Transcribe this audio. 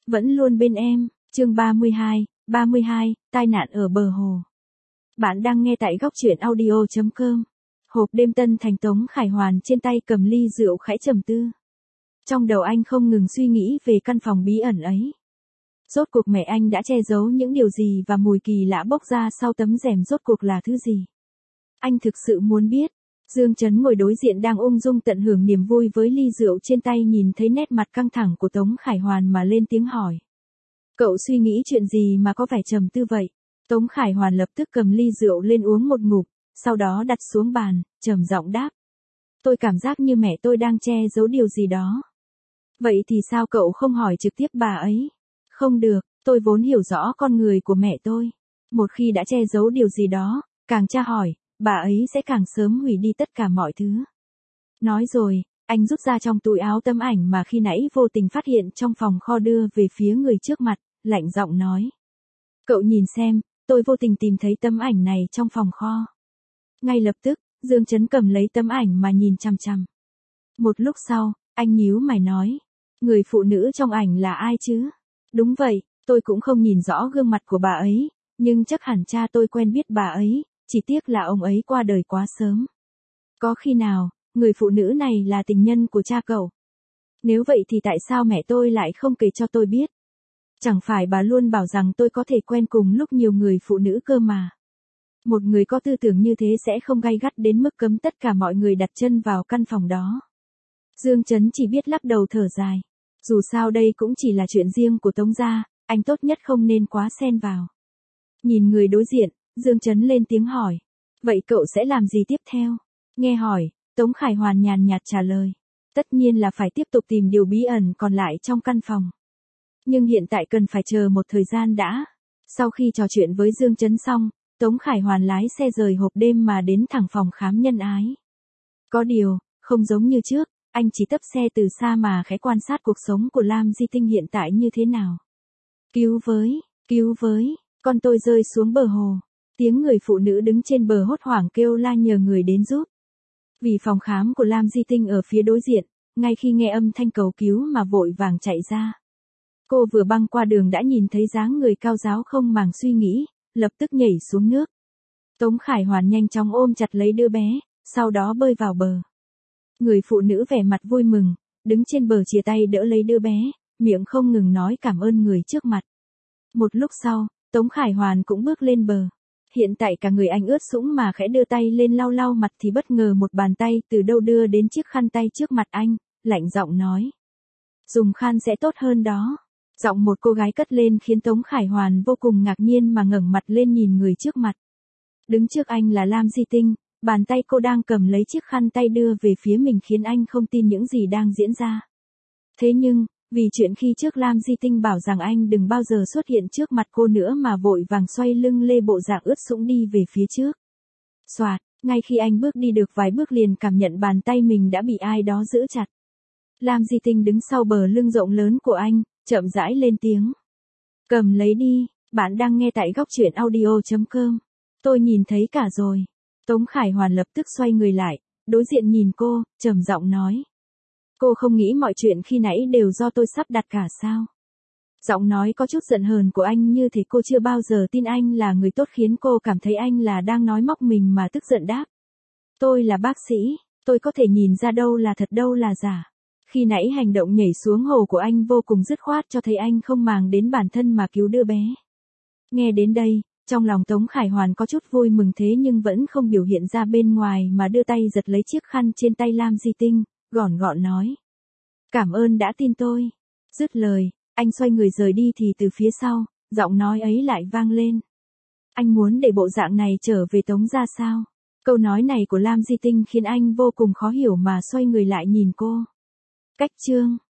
vẫn luôn bên em, chương 32, tai nạn ở bờ hồ. Bạn đang nghe tại góc truyện audio.com. Hộp đêm Tân Thành. Tống Khải Hoàn trên tay cầm ly rượu khẽ trầm tư. Trong đầu anh không ngừng suy nghĩ về căn phòng bí ẩn ấy. Rốt cuộc mẹ anh đã che giấu những điều gì và mùi kỳ lạ bốc ra sau tấm rèm rốt cuộc là thứ gì? Anh thực sự muốn biết. Dương Chấn ngồi đối diện đang ung dung tận hưởng niềm vui với ly rượu trên tay, nhìn thấy nét mặt căng thẳng của Tống Khải Hoàn mà lên tiếng hỏi. Cậu suy nghĩ chuyện gì mà có vẻ trầm tư vậy? Tống Khải Hoàn lập tức cầm ly rượu lên uống một ngụm, sau đó đặt xuống bàn, trầm giọng đáp. Tôi cảm giác như mẹ tôi đang che giấu điều gì đó. Vậy thì sao cậu không hỏi trực tiếp bà ấy? Không được, tôi vốn hiểu rõ con người của mẹ tôi. Một khi đã che giấu điều gì đó, càng tra hỏi, bà ấy sẽ càng sớm hủy đi tất cả mọi thứ. Nói rồi, anh rút ra trong túi áo tấm ảnh mà khi nãy vô tình phát hiện trong phòng kho, đưa về phía người trước mặt, lạnh giọng nói. Cậu nhìn xem, tôi vô tình tìm thấy tấm ảnh này trong phòng kho. Ngay lập tức, Dương Chấn cầm lấy tấm ảnh mà nhìn chằm chằm. Một lúc sau, anh nhíu mày nói. Người phụ nữ trong ảnh là ai chứ? Đúng vậy, tôi cũng không nhìn rõ gương mặt của bà ấy, nhưng chắc hẳn cha tôi quen biết bà ấy, chỉ tiếc là ông ấy qua đời quá sớm. Có khi nào, người phụ nữ này là tình nhân của cha cậu? Nếu vậy thì tại sao mẹ tôi lại không kể cho tôi biết? Chẳng phải bà luôn bảo rằng tôi có thể quen cùng lúc nhiều người phụ nữ cơ mà. Một người có tư tưởng như thế sẽ không gay gắt đến mức cấm tất cả mọi người đặt chân vào căn phòng đó. Dương Chấn chỉ biết lắc đầu thở dài. Dù sao đây cũng chỉ là chuyện riêng của Tống gia, anh tốt nhất không nên quá xen vào. Nhìn người đối diện, Dương Chấn lên tiếng hỏi. Vậy cậu sẽ làm gì tiếp theo? Nghe hỏi, Tống Khải Hoàn nhàn nhạt trả lời. Tất nhiên là phải tiếp tục tìm điều bí ẩn còn lại trong căn phòng. Nhưng hiện tại cần phải chờ một thời gian đã. Sau khi trò chuyện với Dương Chấn xong, Tống Khải Hoàn lái xe rời hộp đêm mà đến thẳng phòng khám nhân ái. Có điều, không giống như trước, anh chỉ tấp xe từ xa mà khẽ quan sát cuộc sống của Lam Di Tinh hiện tại như thế nào. Cứu với, con tôi rơi xuống bờ hồ. Tiếng người phụ nữ đứng trên bờ hốt hoảng kêu la nhờ người đến giúp. Vì phòng khám của Lam Di Tinh ở phía đối diện, ngay khi nghe âm thanh cầu cứu mà vội vàng chạy ra. Cô vừa băng qua đường đã nhìn thấy dáng người cao ráo không màng suy nghĩ, lập tức nhảy xuống nước. Tống Khải Hoàn nhanh chóng ôm chặt lấy đứa bé, sau đó bơi vào bờ. Người phụ nữ vẻ mặt vui mừng, đứng trên bờ chia tay đỡ lấy đứa bé, miệng không ngừng nói cảm ơn người trước mặt. Một lúc sau, Tống Khải Hoàn cũng bước lên bờ. Hiện tại cả người anh ướt sũng mà khẽ đưa tay lên lau lau mặt thì bất ngờ một bàn tay từ đâu đưa đến chiếc khăn tay trước mặt anh, lạnh giọng nói. Dùng khăn sẽ tốt hơn đó. Giọng một cô gái cất lên khiến Tống Khải Hoàn vô cùng ngạc nhiên mà ngẩng mặt lên nhìn người trước mặt. Đứng trước anh là Lam Di Tinh, bàn tay cô đang cầm lấy chiếc khăn tay đưa về phía mình khiến anh không tin những gì đang diễn ra. Thế nhưng, vì chuyện khi trước Lam Di Tinh bảo rằng anh đừng bao giờ xuất hiện trước mặt cô nữa mà vội vàng xoay lưng lê bộ dạng ướt sũng đi về phía trước. Soạt, ngay khi anh bước đi được vài bước liền cảm nhận bàn tay mình đã bị ai đó giữ chặt. Lam Di Tinh đứng sau bờ lưng rộng lớn của anh, chậm rãi lên tiếng. Cầm lấy đi, bạn đang nghe tại góc truyện audio.com. Tôi nhìn thấy cả rồi. Tống Khải Hoàn lập tức xoay người lại, đối diện nhìn cô, trầm giọng nói. Cô không nghĩ mọi chuyện khi nãy đều do tôi sắp đặt cả sao? Giọng nói có chút giận hờn của anh như thể cô chưa bao giờ tin anh là người tốt khiến cô cảm thấy anh là đang nói móc mình mà tức giận đáp. Tôi là bác sĩ, tôi có thể nhìn ra đâu là thật đâu là giả. Khi nãy hành động nhảy xuống hồ của anh vô cùng dứt khoát cho thấy anh không màng đến bản thân mà cứu đứa bé. Nghe đến đây, trong lòng Tống Khải Hoàn có chút vui mừng thế nhưng vẫn không biểu hiện ra bên ngoài mà đưa tay giật lấy chiếc khăn trên tay Lam Di Tinh, gọn gọn nói. Cảm ơn đã tin tôi. Dứt lời, anh xoay người rời đi thì từ phía sau, giọng nói ấy lại vang lên. Anh muốn để bộ dạng này trở về Tống gia sao? Câu nói này của Lam Di Tinh khiến anh vô cùng khó hiểu mà xoay người lại nhìn cô. Cách chương